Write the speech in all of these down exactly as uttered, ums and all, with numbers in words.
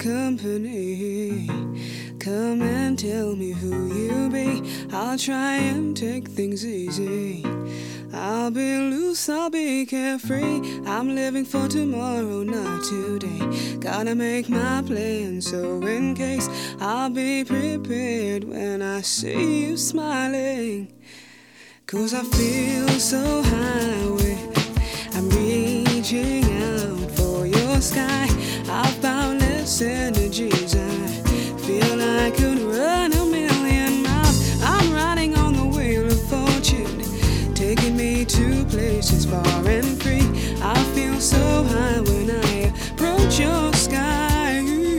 company. Come and tell me who you be. I'll try and take things easy. I'll be loose, I'll be carefree. I'm living for tomorrow, not today. Gotta make my plan, so in case I'll be prepared when I see you smiling. Cause I feel so high with, I'm reaching out for your sky. I've boundless energies. I feel I could run a million miles. I'm riding on the wheel of fortune, taking me to places far and free. I feel so high when I approach your sky.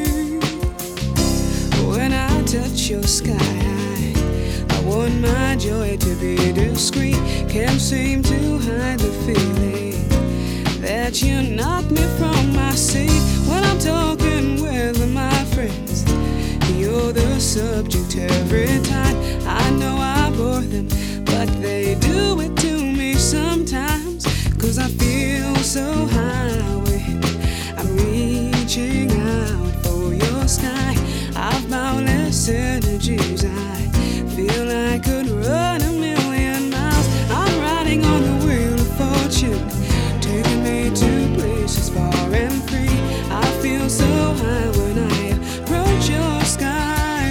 When I touch your sky, I want my joy to be discreet. Can't seem to hide the feeling that you knock me from my seat. When I'm talking with my friends, you're the subject every time. I know I bore them, but they do it to me sometimes. Cause I feel so high when I'm reaching out for your sky. I've boundless energies. I feel I could run a million miles. I'm riding on the wheel of fortune, taking me to places far and free. I feel so high when I approach your sky.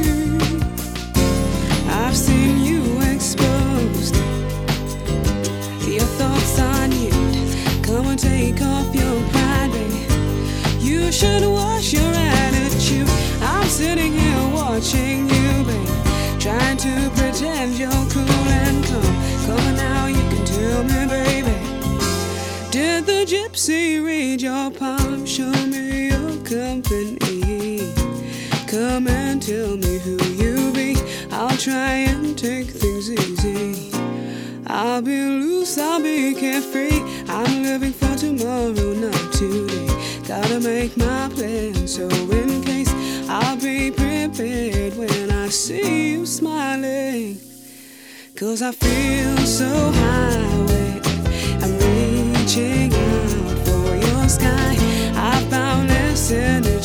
I've seen you exposed, your thoughts are nude. Come and take off your pride, babe. You should wash your attitude. I'm sitting here watching you, babe, trying to pretend you're cool and calm. Come on now, you can tell me, baby, did the gypsy read your palm? Show me your company. Come and tell me who you be. I'll try and take things easy. I'll be loose, I'll be carefree. I'm living for tomorrow, not today. Gotta make my plan, so in case I'll be prepared when I see you smiling. Cause I feel so high when I'm reaching out for your sky. I found this in